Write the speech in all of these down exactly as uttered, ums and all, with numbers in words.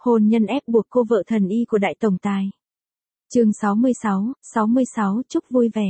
Hôn nhân ép buộc cô vợ thần y của đại tổng tài. Chương sáu mươi sáu, sáu mươi sáu chúc vui vẻ.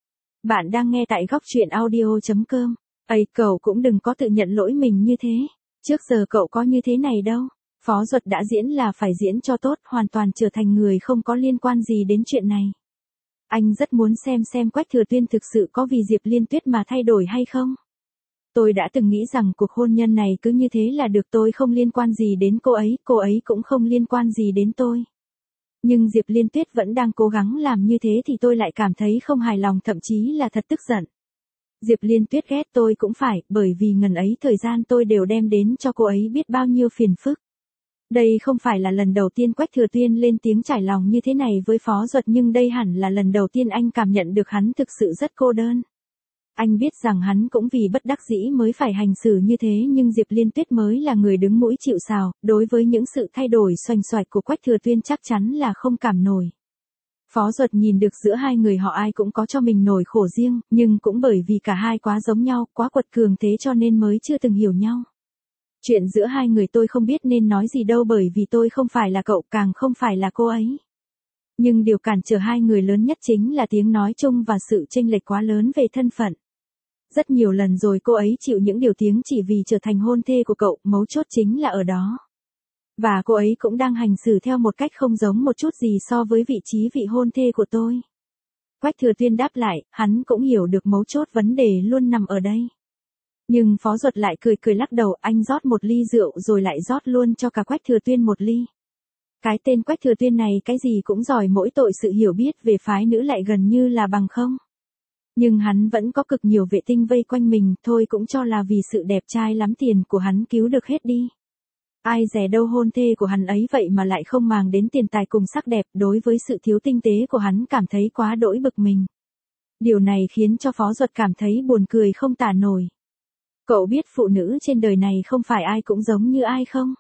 Bạn đang nghe tại góc truyện audio chấm com. Ây, cậu cũng đừng có tự nhận lỗi mình như thế. Trước giờ cậu có như thế này đâu. Phó Duật đã diễn là phải diễn cho tốt, hoàn toàn trở thành người không có liên quan gì đến chuyện này. Anh rất muốn xem xem Quách Thừa Tuyên thực sự có vì Diệp Liên Tuyết mà thay đổi hay không. Tôi đã từng nghĩ rằng cuộc hôn nhân này cứ như thế là được, tôi không liên quan gì đến cô ấy, cô ấy cũng không liên quan gì đến tôi. Nhưng Diệp Liên Tuyết vẫn đang cố gắng làm như thế thì tôi lại cảm thấy không hài lòng, thậm chí là thật tức giận. Diệp Liên Tuyết ghét tôi cũng phải, bởi vì ngần ấy thời gian tôi đều đem đến cho cô ấy biết bao nhiêu phiền phức. Đây không phải là lần đầu tiên Quách Thừa Tuyên lên tiếng trải lòng như thế này với Phó Duật, nhưng đây hẳn là lần đầu tiên anh cảm nhận được hắn thực sự rất cô đơn. Anh biết rằng hắn cũng vì bất đắc dĩ mới phải hành xử như thế, nhưng Diệp Liên Tuyết mới là người đứng mũi chịu sào, đối với những sự thay đổi xoành xoạch của Quách Thừa Tuyên chắc chắn là không cảm nổi. Phó Duật nhìn được giữa hai người họ ai cũng có cho mình nỗi khổ riêng, nhưng cũng bởi vì cả hai quá giống nhau, quá quật cường thế cho nên mới chưa từng hiểu nhau. Chuyện giữa hai người tôi không biết nên nói gì đâu, bởi vì tôi không phải là cậu, càng không phải là cô ấy. Nhưng điều cản trở hai người lớn nhất chính là tiếng nói chung và sự chênh lệch quá lớn về thân phận. Rất nhiều lần rồi cô ấy chịu những điều tiếng chỉ vì trở thành hôn thê của cậu, mấu chốt chính là ở đó. Và cô ấy cũng đang hành xử theo một cách không giống một chút gì so với vị trí vị hôn thê của tôi. Quách Thừa Tuyên đáp lại, hắn cũng hiểu được mấu chốt vấn đề luôn nằm ở đây. Nhưng Phó Duật lại cười cười lắc đầu, anh rót một ly rượu rồi lại rót luôn cho cả Quách Thừa Tuyên một ly. Cái tên Quách Thừa Tuyên này cái gì cũng giỏi, mỗi tội sự hiểu biết về phái nữ lại gần như là bằng không. Nhưng hắn vẫn có cực nhiều vệ tinh vây quanh mình, thôi cũng cho là vì sự đẹp trai lắm tiền của hắn cứu được hết đi. Ai dè đâu hôn thê của hắn ấy vậy mà lại không màng đến tiền tài cùng sắc đẹp, đối với sự thiếu tinh tế của hắn cảm thấy quá đỗi bực mình. Điều này khiến cho Phó Duật cảm thấy buồn cười không tả nổi. Cậu biết phụ nữ trên đời này không phải ai cũng giống như ai không?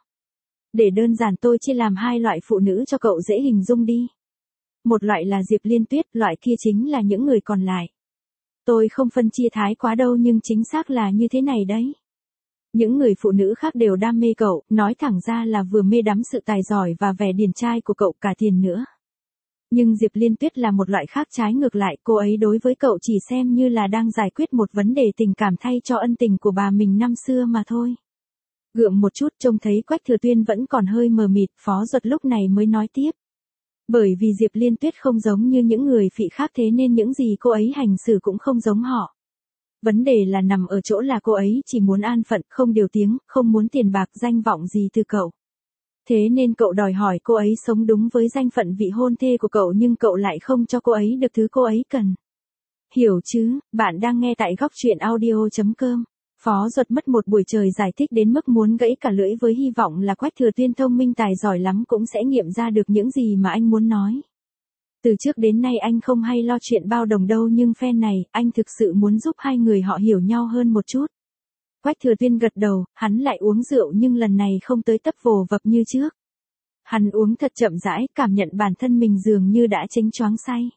Để đơn giản tôi chia làm hai loại phụ nữ cho cậu dễ hình dung đi. Một loại là Diệp Liên Tuyết, loại kia chính là những người còn lại. Tôi không phân chia thái quá đâu, nhưng chính xác là như thế này đấy. Những người phụ nữ khác đều đam mê cậu, nói thẳng ra là vừa mê đắm sự tài giỏi và vẻ điển trai của cậu, cả tiền nữa. Nhưng Diệp Liên Tuyết là một loại khác, trái ngược lại, cô ấy đối với cậu chỉ xem như là đang giải quyết một vấn đề tình cảm thay cho ân tình của bà mình năm xưa mà thôi. Gượng một chút trông thấy Quách Thừa Tuyên vẫn còn hơi mờ mịt, Phó Duật lúc này mới nói tiếp. Bởi vì Diệp Liên Tuyết không giống như những người phị khác, thế nên những gì cô ấy hành xử cũng không giống họ. Vấn đề là nằm ở chỗ là cô ấy chỉ muốn an phận, không điều tiếng, không muốn tiền bạc danh vọng gì từ cậu. Thế nên cậu đòi hỏi cô ấy sống đúng với danh phận vị hôn thê của cậu, nhưng cậu lại không cho cô ấy được thứ cô ấy cần. Hiểu chứ, bạn đang nghe tại góc truyện audio chấm com. Phó Duật mất một buổi trời giải thích đến mức muốn gãy cả lưỡi, với hy vọng là Quách Thừa Tuyên thông minh tài giỏi lắm cũng sẽ nghiệm ra được những gì mà anh muốn nói. Từ trước đến nay anh không hay lo chuyện bao đồng đâu, nhưng phen này, anh thực sự muốn giúp hai người họ hiểu nhau hơn một chút. Quách Thừa Tuyên gật đầu, hắn lại uống rượu nhưng lần này không tới tấp vồ vập như trước. Hắn uống thật chậm rãi, cảm nhận bản thân mình dường như đã chênh choáng say.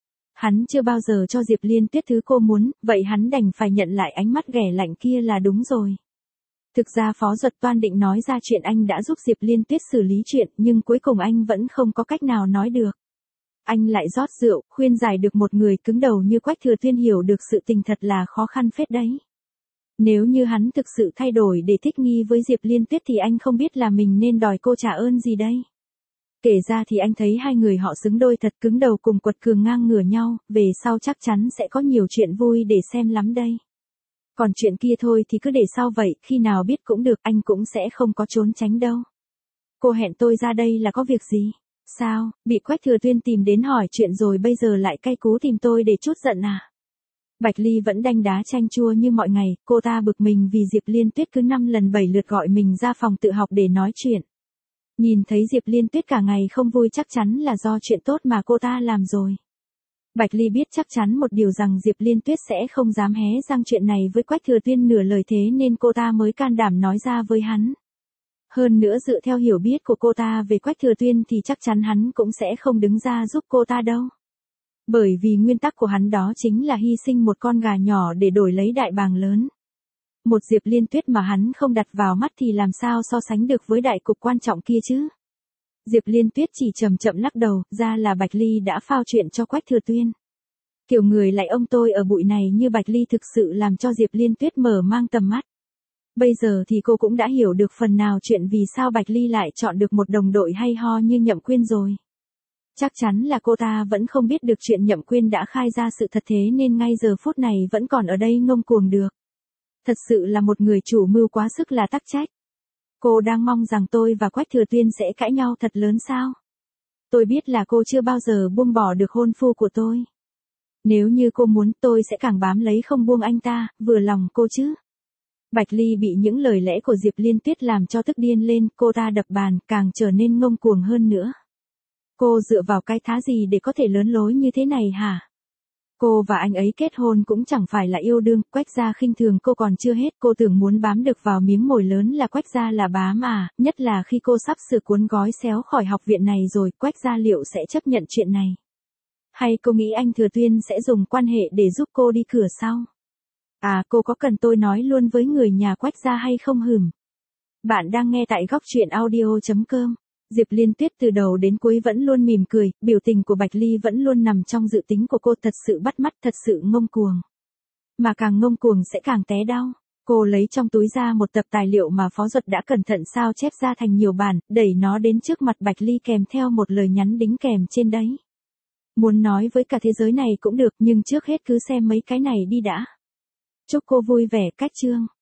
Hắn chưa bao giờ cho Diệp Liên Tuyết thứ cô muốn, vậy hắn đành phải nhận lại ánh mắt ghẻ lạnh kia là đúng rồi. Thực ra Phó Duật toan định nói ra chuyện anh đã giúp Diệp Liên Tuyết xử lý chuyện, nhưng cuối cùng anh vẫn không có cách nào nói được. Anh lại rót rượu, khuyên giải được một người cứng đầu như Quách Thừa Tuyên hiểu được sự tình thật là khó khăn phết đấy. Nếu như hắn thực sự thay đổi để thích nghi với Diệp Liên Tuyết thì anh không biết là mình nên đòi cô trả ơn gì đây. Kể ra thì anh thấy hai người họ xứng đôi thật, cứng đầu cùng quật cường ngang ngửa nhau, về sau chắc chắn sẽ có nhiều chuyện vui để xem lắm đây. Còn chuyện kia thôi thì cứ để sau vậy, khi nào biết cũng được, anh cũng sẽ không có trốn tránh đâu. Cô hẹn tôi ra đây là có việc gì? Sao, bị Quách Thừa Tuyên tìm đến hỏi chuyện rồi bây giờ lại cay cú tìm tôi để chút giận à? Bạch Ly vẫn đanh đá chanh chua như mọi ngày, cô ta bực mình vì Diệp Liên Tuyết cứ năm lần bảy lượt gọi mình ra phòng tự học để nói chuyện. Nhìn thấy Diệp Liên Tuyết cả ngày không vui chắc chắn là do chuyện tốt mà cô ta làm rồi. Bạch Ly biết chắc chắn một điều rằng Diệp Liên Tuyết sẽ không dám hé răng chuyện này với Quách Thừa Tuyên nửa lời, thế nên cô ta mới can đảm nói ra với hắn. Hơn nữa dựa theo hiểu biết của cô ta về Quách Thừa Tuyên thì chắc chắn hắn cũng sẽ không đứng ra giúp cô ta đâu. Bởi vì nguyên tắc của hắn đó chính là hy sinh một con gà nhỏ để đổi lấy đại bàng lớn. Một Diệp Liên Tuyết mà hắn không đặt vào mắt thì làm sao so sánh được với đại cục quan trọng kia chứ. Diệp Liên Tuyết chỉ chậm chậm lắc đầu, ra là Bạch Ly đã phao chuyện cho Quách Thừa Tuyên. Kiểu người lại ông tôi ở bụi này như Bạch Ly thực sự làm cho Diệp Liên Tuyết mở mang tầm mắt. Bây giờ thì cô cũng đã hiểu được phần nào chuyện vì sao Bạch Ly lại chọn được một đồng đội hay ho như Nhậm Quyên rồi. Chắc chắn là cô ta vẫn không biết được chuyện Nhậm Quyên đã khai ra sự thật, thế nên ngay giờ phút này vẫn còn ở đây ngông cuồng được. Thật sự là một người chủ mưu quá sức là tắc trách. Cô đang mong rằng tôi và Quách Thừa Tuyên sẽ cãi nhau thật lớn sao? Tôi biết là cô chưa bao giờ buông bỏ được hôn phu của tôi. Nếu như cô muốn tôi sẽ càng bám lấy không buông anh ta, vừa lòng cô chứ. Bạch Ly bị những lời lẽ của Diệp Liên Tuyết làm cho tức điên lên, cô ta đập bàn, càng trở nên ngông cuồng hơn nữa. Cô dựa vào cái thá gì để có thể lớn lối như thế này hả? Cô và anh ấy kết hôn cũng chẳng phải là yêu đương, Quách gia khinh thường cô còn chưa hết, cô tưởng muốn bám được vào miếng mồi lớn là Quách gia là bám à, nhất là khi cô sắp sửa cuốn gói xéo khỏi học viện này rồi, Quách gia liệu sẽ chấp nhận chuyện này? Hay cô nghĩ anh Thừa Tuyên sẽ dùng quan hệ để giúp cô đi cửa sau? À, cô có cần tôi nói luôn với người nhà Quách gia hay không hừm? Bạn đang nghe tại góc truyện audio chấm com. Diệp Liên Tuyết từ đầu đến cuối vẫn luôn mỉm cười, biểu tình của Bạch Ly vẫn luôn nằm trong dự tính của cô, thật sự bắt mắt, thật sự ngông cuồng. Mà càng ngông cuồng sẽ càng té đau. Cô lấy trong túi ra một tập tài liệu mà Phó Duật đã cẩn thận sao chép ra thành nhiều bản, đẩy nó đến trước mặt Bạch Ly kèm theo một lời nhắn đính kèm trên đấy. Muốn nói với cả thế giới này cũng được, nhưng trước hết cứ xem mấy cái này đi đã. Chúc cô vui vẻ, cách chương.